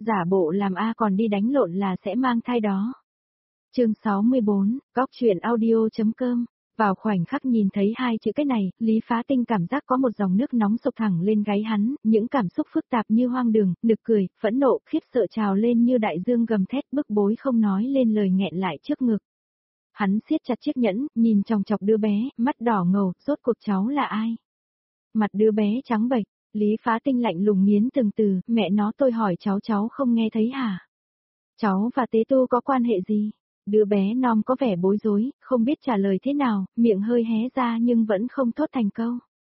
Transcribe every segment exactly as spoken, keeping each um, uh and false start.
giả bộ làm A còn đi đánh lộn là sẽ mang thai đó. Chương sáu mươi bốn, góc truyện audio.com. Vào khoảnh khắc nhìn thấy hai chữ cái này, Lý Phá Tinh cảm giác có một dòng nước nóng sộc thẳng lên gáy hắn, những cảm xúc phức tạp như hoang đường, nực cười, phẫn nộ, khiếp sợ trào lên như đại dương gầm thét, bức bối không nói lên lời nghẹn lại trước ngực. Hắn siết chặt chiếc nhẫn, nhìn chòng chọc đứa bé, mắt đỏ ngầu, rốt cuộc cháu là ai? Mặt đứa bé trắng bệch, Lý Phá Tinh lạnh lùng nghiến từng từ, mẹ nó tôi hỏi cháu cháu không nghe thấy hả? Cháu và Tế Tu có quan hệ gì? Đứa bé non có vẻ bối rối, không biết trả lời thế nào, miệng hơi hé ra nhưng vẫn không thốt thành câu.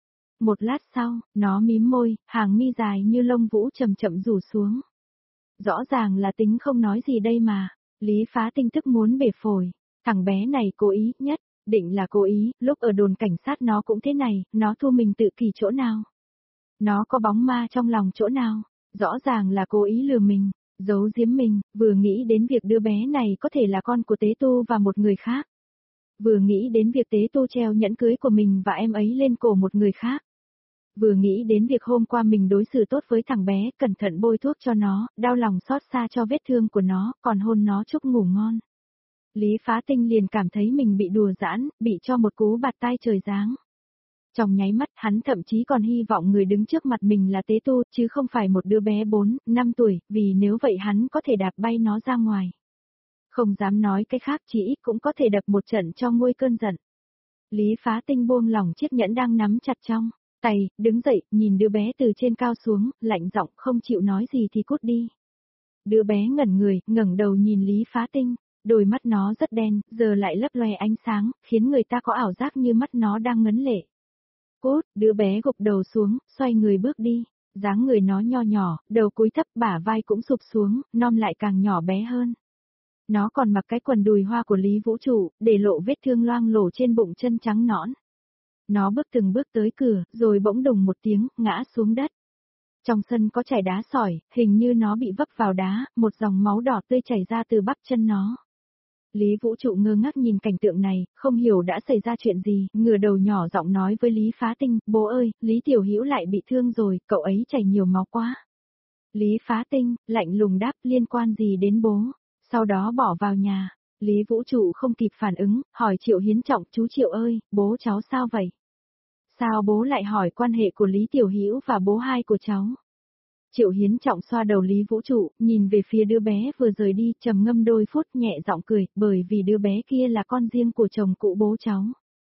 Một lát sau, nó mím môi, hàng mi dài như lông vũ chậm chậm rủ xuống. Rõ ràng là tính không nói gì đây mà, Lý Phá Tinh tức muốn bể phổi, thằng bé này cố ý nhất, định là cố ý, lúc ở đồn cảnh sát nó cũng thế này, nó thu mình tự kỷ chỗ nào. Nó có bóng ma trong lòng chỗ nào, rõ ràng là cố ý lừa mình. Giấu giếm mình, vừa nghĩ đến việc đứa bé này có thể là con của Tế Tu và một người khác. Vừa nghĩ đến việc Tế Tu treo nhẫn cưới của mình và em ấy lên cổ một người khác. Vừa nghĩ đến việc hôm qua mình đối xử tốt với thằng bé, cẩn thận bôi thuốc cho nó, đau lòng xót xa cho vết thương của nó, còn hôn nó chúc ngủ ngon. Lý Phá Tinh liền cảm thấy mình bị đùa giỡn, bị cho một cú bạt tai trời giáng. Trong nháy mắt hắn thậm chí còn hy vọng người đứng trước mặt mình là Tế Tu, chứ không phải một đứa bé bốn, năm tuổi, vì nếu vậy hắn có thể đạp bay nó ra ngoài. Không dám nói cái khác, chỉ ít cũng có thể đập một trận cho nguôi cơn giận. Lý Phá Tinh buông lỏng chiếc nhẫn đang nắm chặt trong tay, đứng dậy, nhìn đứa bé từ trên cao xuống, lạnh giọng không chịu nói gì thì cút đi. Đứa bé ngẩn người, ngẩng đầu nhìn Lý Phá Tinh, đôi mắt nó rất đen, giờ lại lấp loe ánh sáng, khiến người ta có ảo giác như mắt nó đang ngấn lệ. Cút, đứa bé gục đầu xuống, xoay người bước đi, dáng người nó nho nhỏ, đầu cúi thấp, bả vai cũng sụp xuống, non lại càng nhỏ bé hơn. Nó còn mặc cái quần đùi hoa của Lý Vũ Trụ, để lộ vết thương loang lổ trên bụng chân trắng nõn. Nó bước từng bước tới cửa, rồi bỗng đùng một tiếng, ngã xuống đất. Trong sân có chảy đá sỏi, hình như nó bị vấp vào đá, một dòng máu đỏ tươi chảy ra từ bắp chân nó. Lý Vũ Trụ ngơ ngác nhìn cảnh tượng này, không hiểu đã xảy ra chuyện gì, ngửa đầu nhỏ giọng nói với Lý Phá Tinh, bố ơi, Lý Tiểu Hữu lại bị thương rồi, cậu ấy chảy nhiều máu quá. Lý Phá Tinh, lạnh lùng đáp, liên quan gì đến bố, sau đó bỏ vào nhà. Lý Vũ Trụ không kịp phản ứng, hỏi Triệu Hiến Trọng, chú Triệu ơi, bố cháu sao vậy? Sao bố lại hỏi quan hệ của Lý Tiểu Hữu và bố hai của cháu? Triệu Hiến Trọng xoa đầu Lý Vũ Trụ, nhìn về phía đứa bé vừa rời đi, trầm ngâm đôi phút nhẹ giọng cười, bởi vì đứa bé kia là con riêng của chồng cũ bố cháu.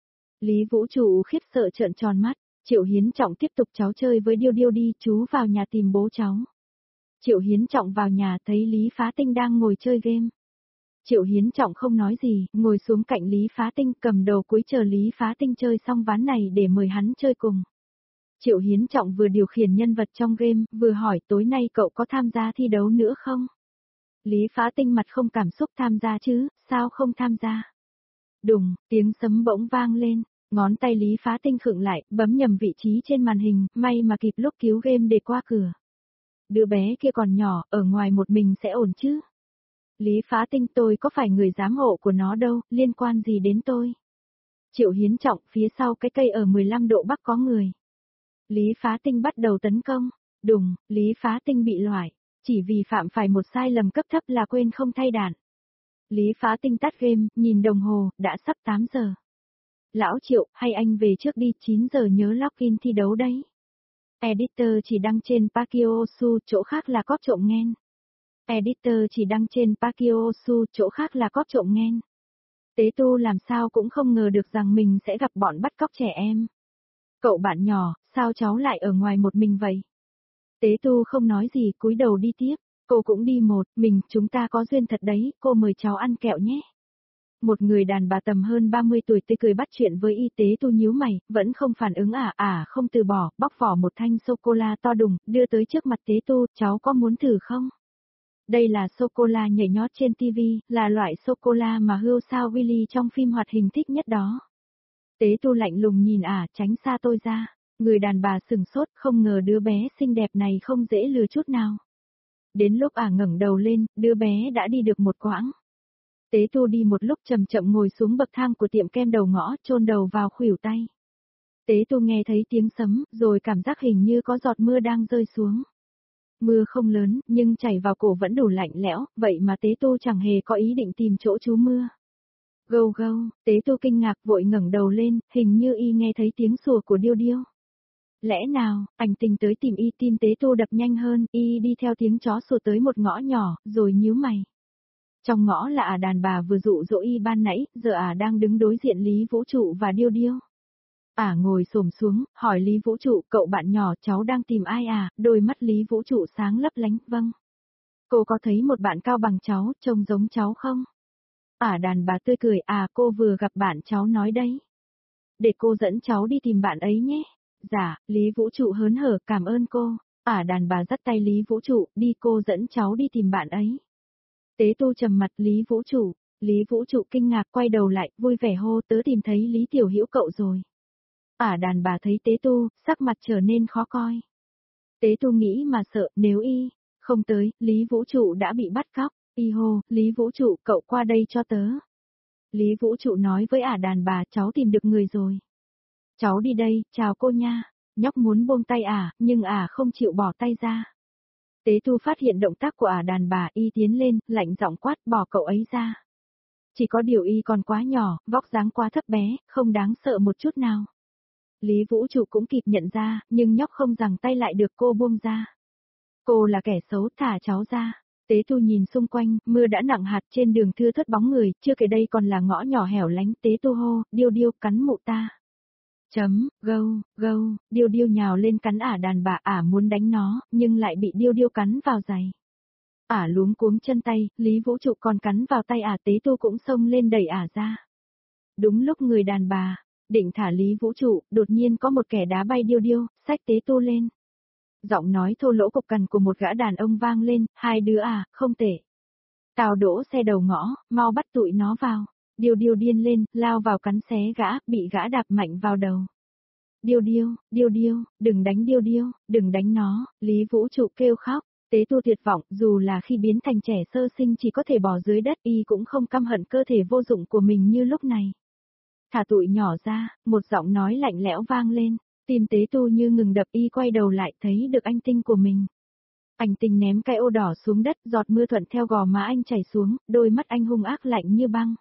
Lý Vũ Trụ khiếp sợ trợn tròn mắt, Triệu Hiến Trọng tiếp tục cháu chơi với Điêu Điêu đi, chú vào nhà tìm bố cháu. Triệu Hiến Trọng vào nhà thấy Lý Phá Tinh đang ngồi chơi game. Triệu Hiến Trọng không nói gì, ngồi xuống cạnh Lý Phá Tinh cầm đầu cúi chờ Lý Phá Tinh chơi xong ván này để mời hắn chơi cùng. Triệu Hiến Trọng vừa điều khiển nhân vật trong game, vừa hỏi tối nay cậu có tham gia thi đấu nữa không? Lý Phá Tinh mặt không cảm xúc tham gia chứ, sao không tham gia? Đùng, tiếng sấm bỗng vang lên, ngón tay Lý Phá Tinh khựng lại, bấm nhầm vị trí trên màn hình, may mà kịp lúc cứu game để qua cửa. Đứa bé kia còn nhỏ, ở ngoài một mình sẽ ổn chứ? Lý Phá Tinh tôi có phải người giám hộ của nó đâu, liên quan gì đến tôi? Triệu Hiến Trọng phía sau cái cây ở mười lăm độ Bắc có người. Lý Phá Tinh bắt đầu tấn công, đùng, Lý Phá Tinh bị loại, chỉ vì phạm phải một sai lầm cấp thấp là quên không thay đạn. Lý Phá Tinh tắt game, nhìn đồng hồ, đã sắp tám giờ. Lão Triệu, hay anh về trước đi, chín giờ nhớ login thi đấu đấy. Editor chỉ đăng trên Pakiosu, chỗ khác là cóp trộm nghen. Editor chỉ đăng trên Pakiosu, chỗ khác là cóp trộm nghen. Tế Tu làm sao cũng không ngờ được rằng mình sẽ gặp bọn bắt cóc trẻ em. Cậu bạn nhỏ, sao cháu lại ở ngoài một mình vậy? Tế Tu không nói gì, cúi đầu đi tiếp, cô cũng đi một, mình, chúng ta có duyên thật đấy, cô mời cháu ăn kẹo nhé. Một người đàn bà tầm hơn ba mươi tuổi tươi cười bắt chuyện với y Tế Tu nhíu mày, vẫn không phản ứng à, à không từ bỏ, bóc vỏ một thanh sô-cô-la to đùng, đưa tới trước mặt Tế Tu, cháu có muốn thử không? Đây là sô-cô-la nhảy nhót trên ti vi, là loại sô-cô-la mà Hưu Sao Willy trong phim hoạt hình thích nhất đó. Tế Tu lạnh lùng nhìn à, tránh xa tôi ra. Người đàn bà sừng sốt, không ngờ đứa bé xinh đẹp này không dễ lừa chút nào. Đến lúc à ngẩng đầu lên, đứa bé đã đi được một quãng. Tế Tu đi một lúc chậm chậm ngồi xuống bậc thang của tiệm kem đầu ngõ, chôn đầu vào khuỷu tay. Tế Tu nghe thấy tiếng sấm, rồi cảm giác hình như có giọt mưa đang rơi xuống. Mưa không lớn, nhưng chảy vào cổ vẫn đủ lạnh lẽo, vậy mà Tế Tu chẳng hề có ý định tìm chỗ trú mưa. Gâu gâu, Tế Tu kinh ngạc vội ngẩng đầu lên, hình như y nghe thấy tiếng sủa của điêu điêu. Lẽ nào, Ảnh Tình tới tìm y, tim Tế Tu đập nhanh hơn, y đi theo tiếng chó sủa tới một ngõ nhỏ, rồi nhíu mày. Trong ngõ là ả đàn bà vừa dụ dỗ y ban nãy, giờ ả đang đứng đối diện Lý Vũ Trụ và điêu điêu. Ả ngồi xổm xuống, hỏi Lý Vũ Trụ, cậu bạn nhỏ cháu đang tìm ai à, đôi mắt Lý Vũ Trụ sáng lấp lánh, vâng. Cô có thấy một bạn cao bằng cháu, trông giống cháu không? Ả đàn bà tươi cười, à cô vừa gặp bạn cháu nói đấy. Để cô dẫn cháu đi tìm bạn ấy nhé. Dạ, Lý Vũ Trụ hớn hở, cảm ơn cô. Ả đàn bà dắt tay Lý Vũ Trụ, đi cô dẫn cháu đi tìm bạn ấy. Tế Tu trầm mặt Lý Vũ Trụ, Lý Vũ Trụ kinh ngạc quay đầu lại, vui vẻ hô tớ tìm thấy Lý Tiểu Hữu cậu rồi. Ả đàn bà thấy Tế Tu, sắc mặt trở nên khó coi. Tế Tu nghĩ mà sợ, nếu y không tới, Lý Vũ Trụ đã bị bắt cóc. Y hô, Lý Vũ Trụ, cậu qua đây cho tớ. Lý Vũ Trụ nói với ả đàn bà, cháu tìm được người rồi. Cháu đi đây, chào cô nha. Nhóc muốn buông tay ả, nhưng ả không chịu bỏ tay ra. Tế Tu phát hiện động tác của ả đàn bà, y tiến lên, lạnh giọng quát bỏ cậu ấy ra. Chỉ có điều y còn quá nhỏ, vóc dáng quá thấp bé, không đáng sợ một chút nào. Lý Vũ Trụ cũng kịp nhận ra, nhưng nhóc không giằng tay lại được cô buông ra. Cô là kẻ xấu, thả cháu ra. Tế Tu nhìn xung quanh, mưa đã nặng hạt trên đường thưa thớt bóng người, chưa kể đây còn là ngõ nhỏ hẻo lánh. Tế Tu hô, điêu điêu cắn mụ ta. Chấm, gâu, gâu, điêu điêu nhào lên cắn ả đàn bà, ả muốn đánh nó, nhưng lại bị điêu điêu cắn vào giày. Ả luống cuống chân tay, Lý Vũ Trụ còn cắn vào tay ả, Tế Tu cũng xông lên đẩy ả ra. Đúng lúc người đàn bà định thả Lý Vũ Trụ, đột nhiên có một kẻ đá bay điêu điêu, xách Tế Tu lên. Giọng nói thô lỗ cộc cằn của một gã đàn ông vang lên, hai đứa à, không tệ. Tao đỗ xe đầu ngõ, mau bắt tụi nó vào. Điêu điêu điên lên, lao vào cắn xé gã, bị gã đạp mạnh vào đầu. Điêu điêu, điêu điêu, đừng đánh điêu điêu, đừng đánh nó, Lý Vũ Trụ kêu khóc. Tế Tu tuyệt vọng, dù là khi biến thành trẻ sơ sinh chỉ có thể bỏ dưới đất, y cũng không căm hận cơ thể vô dụng của mình như lúc này. Thả tụi nhỏ ra, một giọng nói lạnh lẽo vang lên. Tim Tế Tu như ngừng đập, y quay đầu lại thấy được anh Tinh của mình. Anh Tinh ném cái ô đỏ xuống đất, giọt mưa thuận theo gò má anh chảy xuống, đôi mắt anh hung ác lạnh như băng.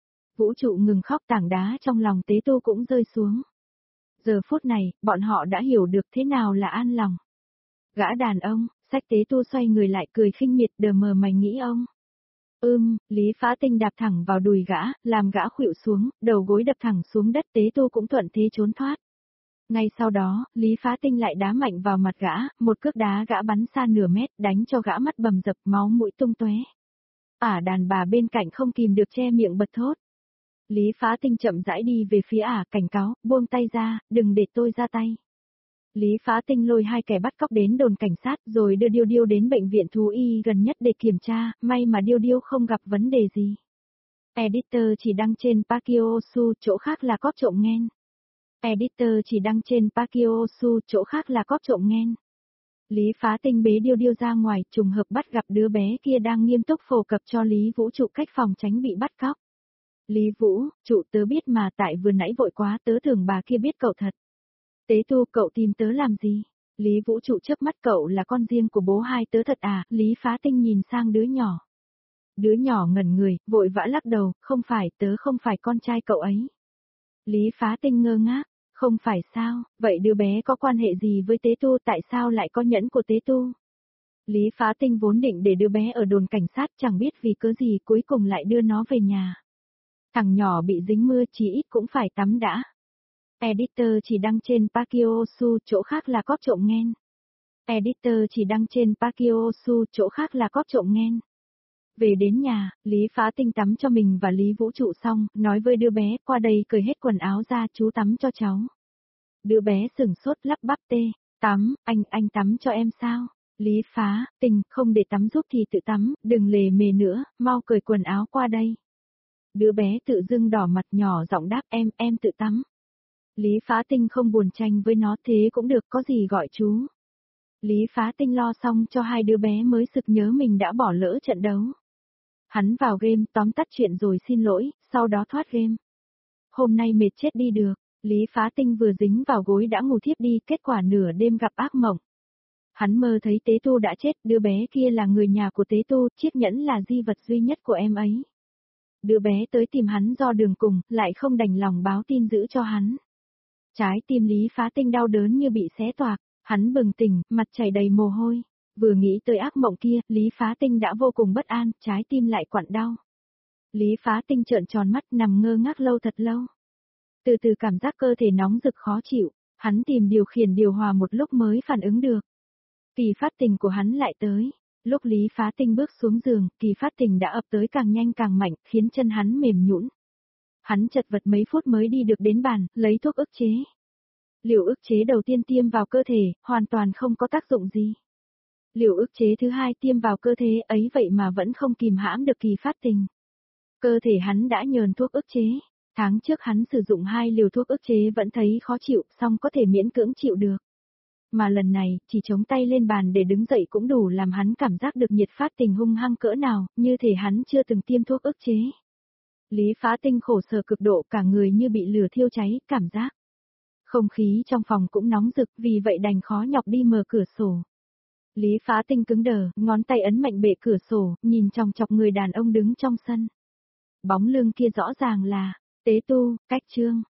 Vũ Trụ ngừng khóc, tảng đá trong lòng Tế Tu cũng rơi xuống. Giờ phút này, bọn họ đã hiểu được thế nào là an lòng. Gã đàn ông, xách Tế Tu xoay người lại cười khinh miệt, đờ mờ mày nghĩ ông. Ưm, Lý Phá Tinh đạp thẳng vào đùi gã, làm gã khuỵu xuống, đầu gối đập thẳng xuống đất, Tế Tu cũng thuận thế trốn thoát. Ngay sau đó, Lý Phá Tinh lại đá mạnh vào mặt gã, một cước đá gã bắn xa nửa mét, đánh cho gã mắt bầm dập, máu mũi tung tóe. Ả đàn bà bên cạnh không kìm được che miệng bật thốt. Lý Phá Tinh chậm rãi đi về phía ả, cảnh cáo, buông tay ra, đừng để tôi ra tay. Lý Phá Tinh lôi hai kẻ bắt cóc đến đồn cảnh sát rồi đưa Điêu Điêu đến bệnh viện thú y gần nhất để kiểm tra, may mà Điêu Điêu không gặp vấn đề gì. Editor chỉ đăng trên Pakiosu, chỗ khác là cóp trộm nghen. Editor chỉ đăng trên Pakiosu, chỗ khác là cóp trộm nghen. Lý Phá Tinh bế Điêu Điêu ra ngoài, trùng hợp bắt gặp đứa bé kia đang nghiêm túc phổ cập cho Lý Vũ Trụ cách phòng tránh bị bắt cóc. Lý Vũ, Trụ tớ biết mà, tại vừa nãy vội quá tớ tưởng bà kia biết cậu thật. Tế Tu, cậu tìm tớ làm gì? Lý Vũ Trụ chớp mắt, cậu là con riêng của bố hai tớ thật à? Lý Phá Tinh nhìn sang đứa nhỏ. Đứa nhỏ ngẩn người, vội vã lắc đầu, không phải, tớ không phải con trai cậu ấy. Lý Phá Tinh ngơ ngác, không phải sao, vậy đứa bé có quan hệ gì với Tế Tu, tại sao lại có nhẫn của Tế Tu? Lý Phá Tinh vốn định để đứa bé ở đồn cảnh sát, chẳng biết vì cớ gì cuối cùng lại đưa nó về nhà. Thằng nhỏ bị dính mưa chí ít cũng phải tắm đã. Editor chỉ đăng trên Pakiosu, chỗ khác là cóp trộm nghen. Editor chỉ đăng trên Pakiosu, chỗ khác là cóp trộm nghen. Về đến nhà, Lý Phá Tinh tắm cho mình và Lý Vũ Trụ xong, nói với đứa bé, qua đây cởi hết quần áo ra, chú tắm cho cháu. Đứa bé sửng sốt lắp bắp tê, tắm, anh, anh tắm cho em sao? Lý Phá Tinh, không để tắm giúp thì tự tắm, đừng lề mề nữa, mau cởi quần áo qua đây. Đứa bé tự dưng đỏ mặt, nhỏ giọng đáp, em, em tự tắm. Lý Phá Tinh không buồn tranh với nó, thế cũng được, có gì gọi chú. Lý Phá Tinh lo xong cho hai đứa bé mới sực nhớ mình đã bỏ lỡ trận đấu. Hắn vào game, tóm tắt chuyện rồi xin lỗi, sau đó thoát game. Hôm nay mệt chết đi được, Lý Phá Tinh vừa dính vào gối đã ngủ thiếp đi, kết quả nửa đêm gặp ác mộng. Hắn mơ thấy Tế Tu đã chết, đứa bé kia là người nhà của Tế Tu, chiếc nhẫn là di vật duy nhất của em ấy. Đứa bé tới tìm hắn do đường cùng, lại không đành lòng báo tin giữ cho hắn. Trái tim Lý Phá Tinh đau đớn như bị xé toạc, hắn bừng tỉnh, mặt chảy đầy mồ hôi. Vừa nghĩ tới ác mộng kia, Lý Phá Tinh đã vô cùng bất an, trái tim lại quặn đau. Lý Phá Tinh trợn tròn mắt nằm ngơ ngác lâu thật lâu. Từ từ cảm giác cơ thể nóng rực khó chịu, hắn tìm điều khiển điều hòa một lúc mới phản ứng được. Kỳ phát tình của hắn lại tới. Lúc Lý Phá Tinh bước xuống giường, kỳ phát tình đã ập tới càng nhanh càng mạnh, khiến chân hắn mềm nhũn. Hắn chật vật mấy phút mới đi được đến bàn, lấy thuốc ức chế. Liều ức chế đầu tiên tiêm vào cơ thể, hoàn toàn không có tác dụng gì. Liều ức chế thứ hai tiêm vào cơ thể ấy vậy mà vẫn không kìm hãm được kỳ phát tình. Cơ thể hắn đã nhờn thuốc ức chế. Tháng trước hắn sử dụng hai liều thuốc ức chế vẫn thấy khó chịu, song có thể miễn cưỡng chịu được. Mà lần này, chỉ chống tay lên bàn để đứng dậy cũng đủ làm hắn cảm giác được nhiệt phát tình hung hăng cỡ nào, như thể hắn chưa từng tiêm thuốc ức chế. Lý Phá Tinh khổ sở cực độ, cả người như bị lửa thiêu cháy, cảm giác. Không khí trong phòng cũng nóng rực, vì vậy đành khó nhọc đi mở cửa sổ. Lý Phá Tinh cứng đờ, ngón tay ấn mạnh bệ cửa sổ, nhìn chòng chọc người đàn ông đứng trong sân. Bóng lưng kia rõ ràng là Tế Tu, Cách Trương.